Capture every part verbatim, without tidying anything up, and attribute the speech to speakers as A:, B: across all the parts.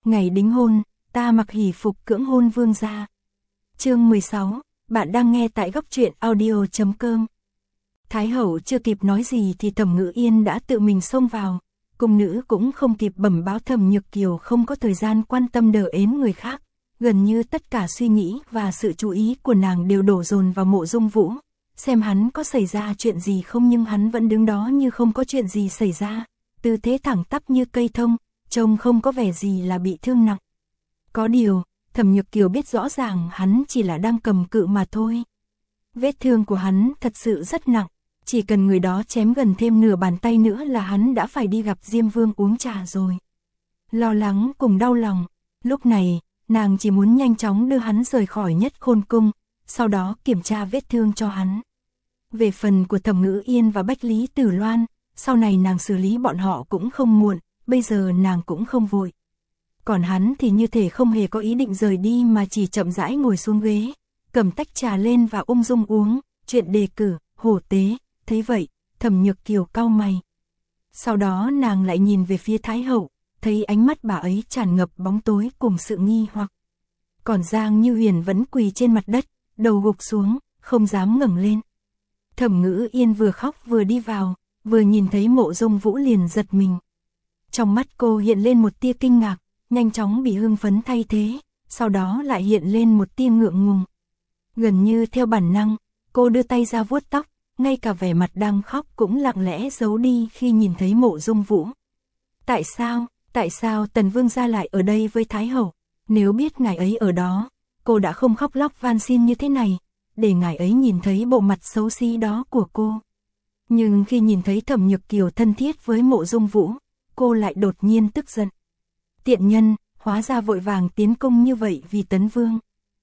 A: Ngày đính hôn, ta mặc hỷ phục cưỡng hôn vương gia. Chương mười sáu, bạn đang nghe tại góc truyện audio chấm com. Thái hậu chưa kịp nói gì thì Thẩm Ngữ Yên đã tự mình xông vào, cung nữ cũng không kịp bẩm báo Thẩm Nhược Kiều không có thời gian quan tâm đờ ến người khác, gần như tất cả suy nghĩ và sự chú ý của nàng đều đổ dồn vào Mộ Dung Vũ, xem hắn có xảy ra chuyện gì không, nhưng hắn vẫn đứng đó như không có chuyện gì xảy ra, tư thế thẳng tắp như cây thông, trông không có vẻ gì là bị thương nặng. Có điều, Thẩm Nhược Kiều biết rõ ràng hắn chỉ là đang cầm cự mà thôi. Vết thương của hắn thật sự rất nặng, chỉ cần người đó chém gần thêm nửa bàn tay nữa là hắn đã phải đi gặp Diêm Vương uống trà rồi. Lo lắng cùng đau lòng, lúc này, nàng chỉ muốn nhanh chóng đưa hắn rời khỏi Nhất Khôn Cung, sau đó kiểm tra vết thương cho hắn. Về phần của Thẩm Ngữ Yên và Bách Lý Tử Loan, sau này nàng xử lý bọn họ cũng không muộn, bây giờ nàng cũng không vội. Còn hắn thì như thể không hề có ý định rời đi mà chỉ chậm rãi ngồi xuống ghế, cầm tách trà lên và ung dung uống, chuyện đề cử, hổ tế, thấy vậy, Thẩm Nhược Kiều cau mày. Sau đó nàng lại nhìn về phía Thái hậu, thấy ánh mắt bà ấy tràn ngập bóng tối cùng sự nghi hoặc. Còn Giang Như Huyền vẫn quỳ trên mặt đất, đầu gục xuống, không dám ngẩng lên. Thẩm Ngữ Yên vừa khóc vừa đi vào, vừa nhìn thấy Mộ Dung Vũ liền giật mình. Trong mắt cô hiện lên một tia kinh ngạc, nhanh chóng bị hưng phấn thay thế, sau đó lại hiện lên một tia ngượng ngùng. Gần như theo bản năng, cô đưa tay ra vuốt tóc, ngay cả vẻ mặt đang khóc cũng lặng lẽ giấu đi khi nhìn thấy Mộ Dung Vũ. Tại sao, tại sao Tần Vương gia lại ở đây với Thái hậu? Nếu biết ngài ấy ở đó, cô đã không khóc lóc van xin như thế này, để ngài ấy nhìn thấy bộ mặt xấu xí đó của cô. Nhưng khi nhìn thấy Thẩm Nhược Kiều thân thiết với Mộ Dung Vũ, cô lại đột nhiên tức giận. Tiện nhân, hóa ra vội vàng tiến cung như vậy vì Tấn Vương.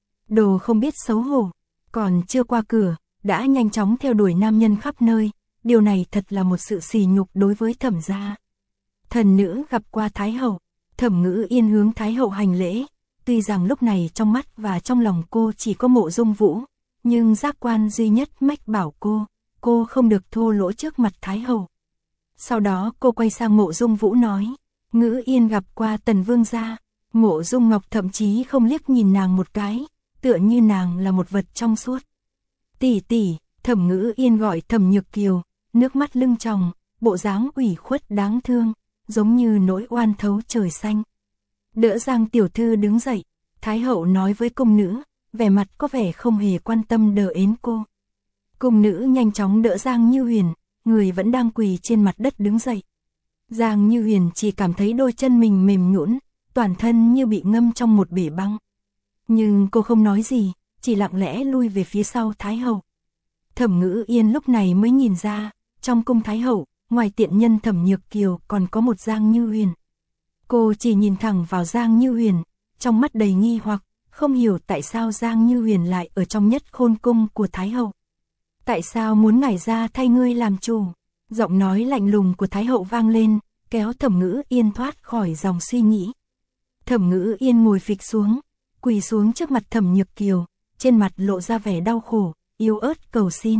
A: Đồ không biết xấu hổ, còn chưa qua cửa, đã nhanh chóng theo đuổi nam nhân khắp nơi, điều này thật là một sự sỉ nhục đối với Thẩm gia. Thần nữ gặp qua Thái hậu, Thẩm Ngữ Yên hướng Thái hậu hành lễ, tuy rằng lúc này trong mắt và trong lòng cô chỉ có Mộ Dung Vũ, nhưng giác quan duy nhất mách bảo cô, cô không được thô lỗ trước mặt Thái hậu. Sau đó cô quay sang Mộ Dung Vũ nói, Ngữ Yên gặp qua Tần Vương gia. Mộ Dung Ngọc thậm chí không liếc nhìn nàng một cái, tựa như nàng là một vật trong suốt. Tỷ tỷ, Thẩm Ngữ Yên gọi Thẩm Nhược Kiều, nước mắt lưng tròng, bộ dáng ủy khuất đáng thương, giống như nỗi oan thấu trời xanh. Đỡ Giang tiểu thư đứng dậy, Thái hậu nói với cung nữ, vẻ mặt có vẻ không hề quan tâm đờ ến cô. Cung nữ nhanh chóng đỡ Giang Như Huyền, người vẫn đang quỳ trên mặt đất đứng dậy. Giang Như Huyền chỉ cảm thấy đôi chân mình mềm nhũn, toàn thân như bị ngâm trong một bể băng. Nhưng cô không nói gì, chỉ lặng lẽ lui về phía sau Thái hậu. Thẩm Ngữ Yên lúc này mới nhìn ra, trong cung Thái hậu, ngoài tiện nhân Thẩm Nhược Kiều còn có một Giang Như Huyền. Cô chỉ nhìn thẳng vào Giang Như Huyền, trong mắt đầy nghi hoặc, không hiểu tại sao Giang Như Huyền lại ở trong Nhất Khôn Cung của Thái hậu. Tại sao muốn ngải ra thay ngươi làm chủ? Giọng nói lạnh lùng của Thái hậu vang lên, kéo Thẩm Ngữ Yên thoát khỏi dòng suy nghĩ. Thẩm Ngữ Yên ngồi phịch xuống, quỳ xuống trước mặt Thẩm Nhược Kiều, trên mặt lộ ra vẻ đau khổ, yếu ớt cầu xin.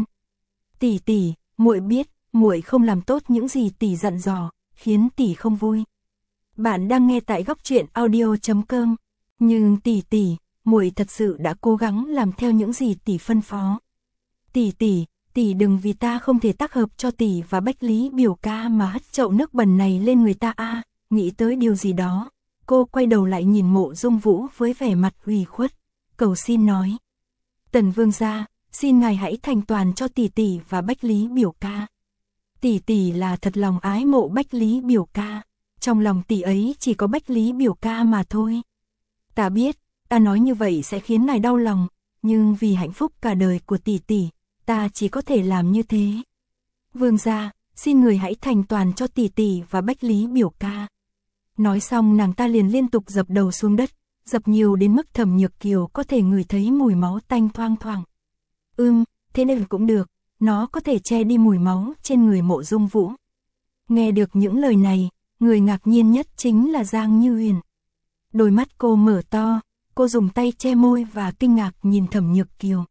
A: Tỷ tỷ, muội biết, muội không làm tốt những gì tỷ dặn dò, khiến tỷ không vui. Bạn đang nghe tại góc truyện audio chấm com. Nhưng tỷ tỷ, muội thật sự đã cố gắng làm theo những gì tỷ phân phó. Tỷ tỷ, tỷ đừng vì ta không thể tác hợp cho tỷ và Bách Lý biểu ca mà hất chậu nước bẩn này lên người ta a. À, nghĩ tới điều gì đó, cô quay đầu lại nhìn Mộ Dung Vũ với vẻ mặt ủy khuất, cầu xin nói. Tần Vương gia, xin ngài hãy thành toàn cho tỷ tỷ và Bách Lý biểu ca. Tỷ tỷ là thật lòng ái mộ Bách Lý biểu ca, trong lòng tỷ ấy chỉ có Bách Lý biểu ca mà thôi. Ta biết, ta nói như vậy sẽ khiến ngài đau lòng, nhưng vì hạnh phúc cả đời của tỷ tỷ, ta chỉ có thể làm như thế. Vương gia, xin người hãy thành toàn cho tỷ tỷ và Bách Lý biểu ca. Nói xong nàng ta liền liên tục dập đầu xuống đất, dập nhiều đến mức Thẩm Nhược Kiều có thể ngửi thấy mùi máu tanh thoang thoảng. Ưm, thế nên cũng được, nó có thể che đi mùi máu trên người Mộ Dung Vũ. Nghe được những lời này, người ngạc nhiên nhất chính là Giang Như Huyền. Đôi mắt cô mở to, cô dùng tay che môi và kinh ngạc nhìn Thẩm Nhược Kiều.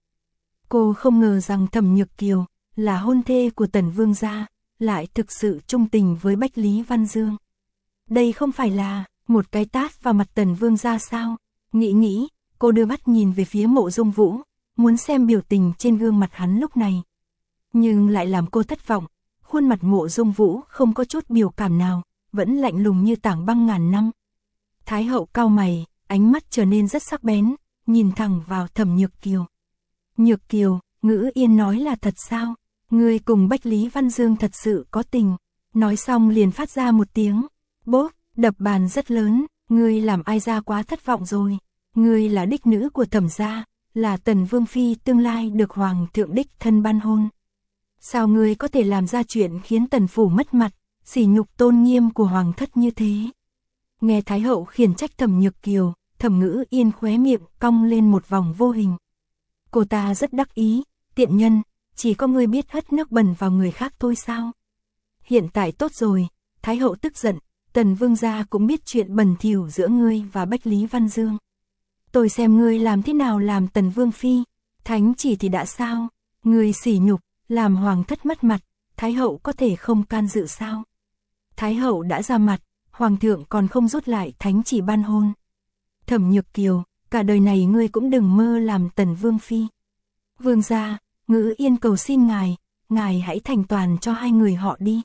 A: Cô không ngờ rằng Thẩm Nhược Kiều là hôn thê của Tần Vương gia, lại thực sự trung tình với Bách Lý Văn Dương. Đây không phải là một cái tát vào mặt Tần Vương ra sao? Nghĩ nghĩ, cô đưa mắt nhìn về phía Mộ Dung Vũ, muốn xem biểu tình trên gương mặt hắn lúc này. Nhưng lại làm cô thất vọng, khuôn mặt Mộ Dung Vũ không có chút biểu cảm nào, vẫn lạnh lùng như tảng băng ngàn năm. Thái hậu cau mày, ánh mắt trở nên rất sắc bén, nhìn thẳng vào Thẩm Nhược Kiều. Nhược Kiều, Ngữ Yên nói là thật sao? Ngươi cùng Bách Lý Văn Dương thật sự có tình. Nói xong liền phát ra một tiếng, bốp, đập bàn rất lớn, ngươi làm ai ra quá thất vọng rồi. Ngươi là đích nữ của Thẩm gia, là Tần Vương Phi tương lai được Hoàng thượng đích thân ban hôn. Sao ngươi có thể làm ra chuyện khiến Tần Phủ mất mặt, sỉ nhục tôn nghiêm của Hoàng thất như thế? Nghe Thái hậu khiển trách Thẩm Nhược Kiều, Thẩm Ngữ Yên khóe miệng cong lên một vòng vô hình. Cô ta rất đắc ý, tiện nhân, chỉ có ngươi biết hất nước bẩn vào người khác thôi sao? Hiện tại tốt rồi, Thái hậu tức giận, Tần Vương gia cũng biết chuyện bẩn thỉu giữa ngươi và Bách Lý Văn Dương. Tôi xem ngươi làm thế nào làm Tần Vương Phi, thánh chỉ thì đã sao? Ngươi sỉ nhục, làm Hoàng thất mất mặt, Thái hậu có thể không can dự sao? Thái hậu đã ra mặt, Hoàng thượng còn không rút lại thánh chỉ ban hôn. Thẩm Nhược Kiều, cả đời này ngươi cũng đừng mơ làm Tần Vương Phi. Vương gia, Ngữ Yên cầu xin ngài, ngài hãy thành toàn cho hai người họ đi.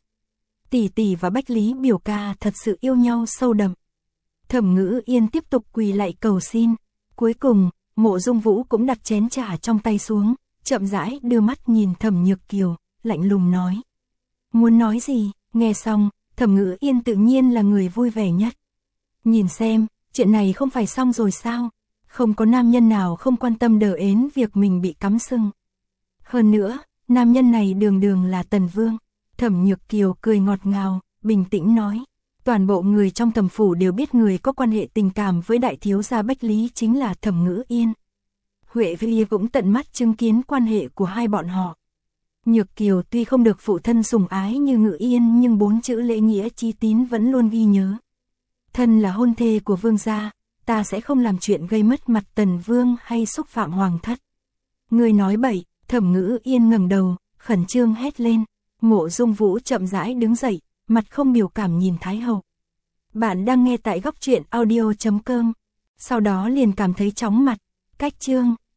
A: Tỷ tỷ và Bách Lý biểu ca thật sự yêu nhau sâu đậm. Thẩm Ngữ Yên tiếp tục quỳ lạy cầu xin. Cuối cùng, Mộ Dung Vũ cũng đặt chén trà trong tay xuống, chậm rãi đưa mắt nhìn Thẩm Nhược Kiều, lạnh lùng nói. Muốn nói gì? Nghe xong, Thẩm Ngữ Yên tự nhiên là người vui vẻ nhất. Nhìn xem, chuyện này không phải xong rồi sao? Không có nam nhân nào không quan tâm đờ ến việc mình bị cắm sừng. Hơn nữa, nam nhân này đường đường là Tần Vương. Thẩm Nhược Kiều cười ngọt ngào, bình tĩnh nói. Toàn bộ người trong Thẩm phủ đều biết người có quan hệ tình cảm với đại thiếu gia Bách Lý chính là Thẩm Ngữ Yên. Huệ Vi cũng tận mắt chứng kiến quan hệ của hai bọn họ. Nhược Kiều tuy không được phụ thân sủng ái như Ngữ Yên nhưng bốn chữ lễ nghĩa chi tín vẫn luôn ghi nhớ. Thân là hôn thê của vương gia, ta sẽ không làm chuyện gây mất mặt Tần Vương hay xúc phạm Hoàng thất. Người nói bậy. Thẩm Ngữ Yên ngẩng đầu, khẩn trương hét lên. Mộ Dung Vũ chậm rãi đứng dậy, mặt không biểu cảm nhìn Thái hậu. Bạn đang nghe tại góc truyện audio chấm com. Sau đó liền cảm thấy chóng mặt. Cách chương